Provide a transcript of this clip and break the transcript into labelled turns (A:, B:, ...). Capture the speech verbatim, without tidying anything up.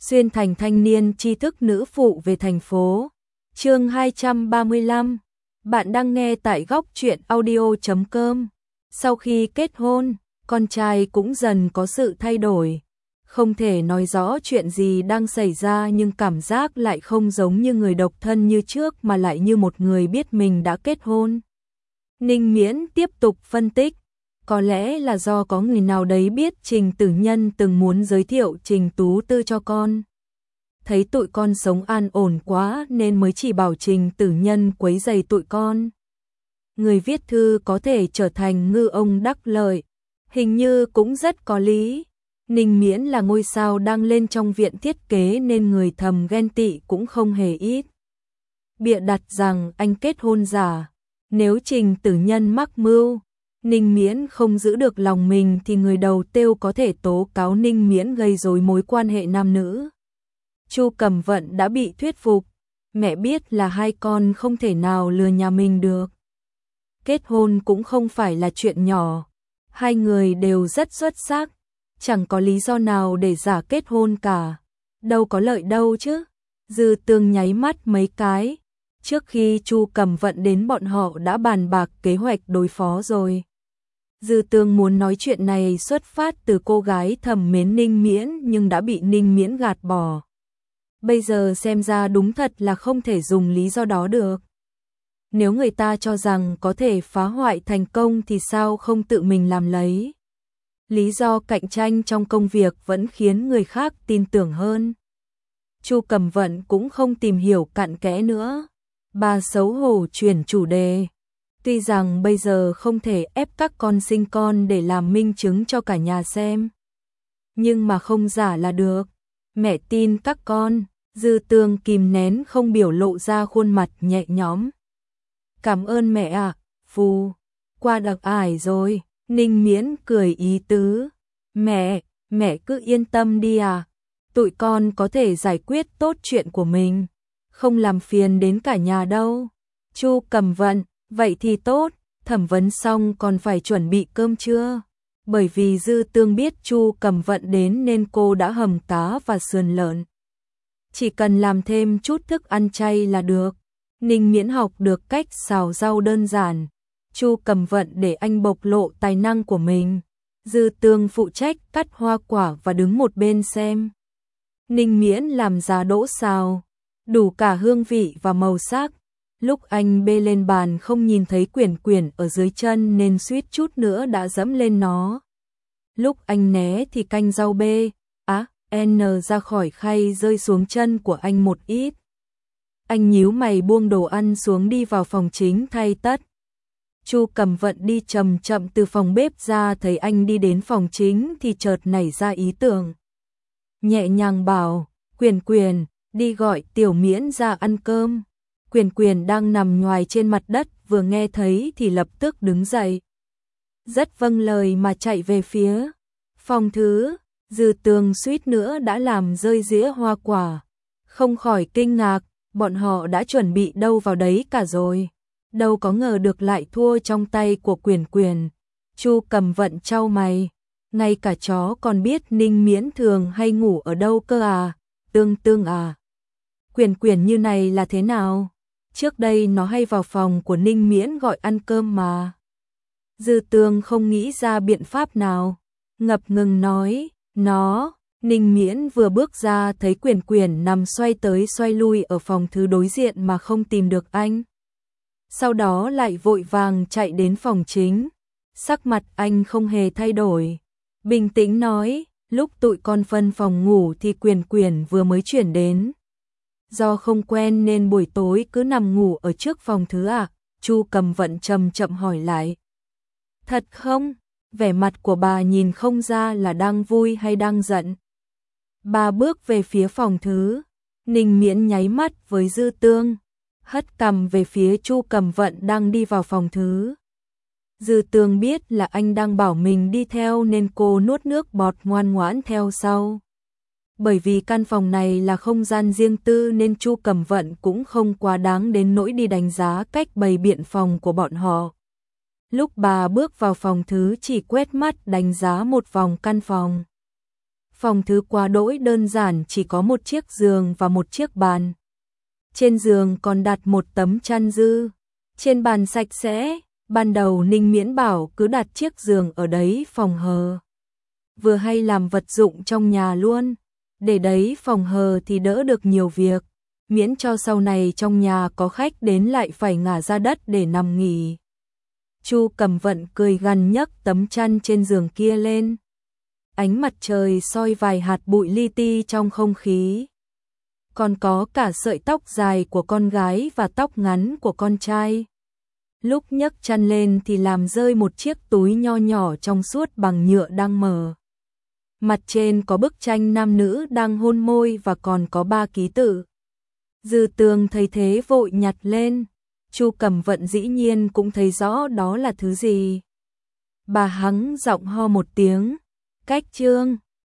A: xuyên thành thanh niên tri thức nữ phụ về thành phố. Chương hai trăm ba mươi lăm. Bạn đang nghe tại góc truyện audio chấm com. Sau khi kết hôn, con trai cũng dần có sự thay đổi. Không thể nói rõ chuyện gì đang xảy ra nhưng cảm giác lại không giống như người độc thân như trước mà lại như một người biết mình đã kết hôn. Ninh Miễn tiếp tục phân tích. Có lẽ là do có người nào đấy biết Trình Tử Nhân từng muốn giới thiệu Trình Tú Tư cho con. Thấy tụi con sống an ổn quá nên mới chỉ bảo Trình Tử Nhân quấy rầy tụi con. Người viết thư có thể trở thành ngư ông đắc lợi, hình như cũng rất có lý. Ninh Miễn là ngôi sao đang lên trong viện thiết kế nên người thầm ghen tị cũng không hề ít. Bịa đặt rằng anh kết hôn giả, nếu Trình Tử Nhân mắc mưu, Ninh Miễn không giữ được lòng mình thì người đầu tiêu có thể tố cáo Ninh Miễn gây rối mối quan hệ nam nữ. Chu Cẩm Vận đã bị thuyết phục, mẹ biết là hai con không thể nào lừa nhà mình được. Kết hôn cũng không phải là chuyện nhỏ, hai người đều rất xuất sắc, chẳng có lý do nào để giả kết hôn cả, đâu có lợi đâu chứ. Dư Tương nháy mắt mấy cái, trước khi Chu Cẩm Vận đến bọn họ đã bàn bạc kế hoạch đối phó rồi. Dư Tương muốn nói chuyện này xuất phát từ cô gái thầm mến Ninh Miễn nhưng đã bị Ninh Miễn gạt bỏ. Bây giờ xem ra đúng thật là không thể dùng lý do đó được. Nếu người ta cho rằng có thể phá hoại thành công thì sao không tự mình làm lấy. Lý do cạnh tranh trong công việc vẫn khiến người khác tin tưởng hơn. Chu Cẩm Vận cũng không tìm hiểu cặn kẽ nữa. Bà xấu hổ chuyển chủ đề. Tuy rằng bây giờ không thể ép các con sinh con để làm minh chứng cho cả nhà xem. Nhưng mà không giả là được. Mẹ tin các con. Dư Tương kìm nén không biểu lộ ra khuôn mặt nhẹ nhõm. Cảm ơn mẹ ạ, à, phù, qua đặc ải rồi. Ninh Miễn cười ý tứ. Mẹ, mẹ cứ yên tâm đi à, tụi con có thể giải quyết tốt chuyện của mình, không làm phiền đến cả nhà đâu. Chu Cẩm Vận, vậy thì tốt, thẩm vấn xong còn phải chuẩn bị cơm trưa. Bởi vì Dư Tương biết Chu Cẩm Vận đến nên cô đã hầm cá và sườn lợn. Chỉ cần làm thêm chút thức ăn chay là được. Ninh Miễn học được cách xào rau đơn giản. Chu Cẩm Vận để anh bộc lộ tài năng của mình. Dư Tương phụ trách cắt hoa quả và đứng một bên xem. Ninh Miễn làm giá đỗ xào, đủ cả hương vị và màu sắc. Lúc anh bê lên bàn không nhìn thấy quyển quyển ở dưới chân nên suýt chút nữa đã dẫm lên nó. Lúc anh né thì canh rau bê, á, N ra khỏi khay rơi xuống chân của anh một ít. Anh nhíu mày buông đồ ăn xuống đi vào phòng chính thay tất. Chu Cẩm Vận đi chậm chậm từ phòng bếp ra, thấy anh đi đến phòng chính thì chợt nảy ra ý tưởng. Nhẹ nhàng bảo, Quyền Quyền, đi gọi Tiểu Miễn ra ăn cơm. Quyền Quyền đang nằm nhoài trên mặt đất vừa nghe thấy thì lập tức đứng dậy. Rất vâng lời mà chạy về phía phòng thứ. Dư Tương suýt nữa đã làm rơi dĩa hoa quả. Không khỏi kinh ngạc, bọn họ đã chuẩn bị đâu vào đấy cả rồi. Đâu có ngờ được lại thua trong tay của Quyền Quyền. Chu Cẩm Vận chau mày. Ngay cả chó còn biết Ninh Miễn thường hay ngủ ở đâu cơ à? Tương Tương à? Quyền Quyền như này là thế nào? Trước đây nó hay vào phòng của Ninh Miễn gọi ăn cơm mà. Dư Tương không nghĩ ra biện pháp nào. Ngập ngừng nói, nó... Ninh Miễn vừa bước ra thấy Quyền Quyền nằm xoay tới xoay lui ở phòng thứ đối diện mà không tìm được anh. Sau đó lại vội vàng chạy đến phòng chính. Sắc mặt anh không hề thay đổi. Bình tĩnh nói, lúc tụi con phân phòng ngủ thì Quyền Quyền vừa mới chuyển đến. Do không quen nên buổi tối cứ nằm ngủ ở trước phòng thứ à? Chu Cẩm Vận chậm chậm hỏi lại. Thật không? Vẻ mặt của bà nhìn không ra là đang vui hay đang giận. Bà bước về phía phòng thứ. Ninh Miễn nháy mắt với Dư Tương, hất cằm về phía Chu Cẩm Vận đang đi vào phòng thứ. Dư Tương biết là anh đang bảo mình đi theo nên cô nuốt nước bọt ngoan ngoãn theo sau. Bởi vì căn phòng này là không gian riêng tư nên Chu Cẩm Vận cũng không quá đáng đến nỗi đi đánh giá cách bày biện phòng của bọn họ. Lúc bà bước vào phòng thứ chỉ quét mắt đánh giá một vòng căn phòng. Phòng thứ quá đỗi đơn giản, chỉ có một chiếc giường và một chiếc bàn. Trên giường còn đặt một tấm chăn dư. Trên bàn sạch sẽ, ban đầu Ninh Miễn bảo cứ đặt chiếc giường ở đấy phòng hờ. Vừa hay làm vật dụng trong nhà luôn, để đấy phòng hờ thì đỡ được nhiều việc, miễn cho sau này trong nhà có khách đến lại phải ngả ra đất để nằm nghỉ. Chu Cẩm Vận cười gằn nhấc tấm chăn trên giường kia lên. Ánh mặt trời soi vài hạt bụi li ti trong không khí. Còn có cả sợi tóc dài của con gái và tóc ngắn của con trai. Lúc nhấc chăn lên thì làm rơi một chiếc túi nho nhỏ trong suốt bằng nhựa đang mở. Mặt trên có bức tranh nam nữ đang hôn môi và còn có ba ký tự. Dư Tường thấy thế vội nhặt lên. Chu Cẩm Vận dĩ nhiên cũng thấy rõ đó là thứ gì. Bà hắng giọng ho một tiếng. Cách chương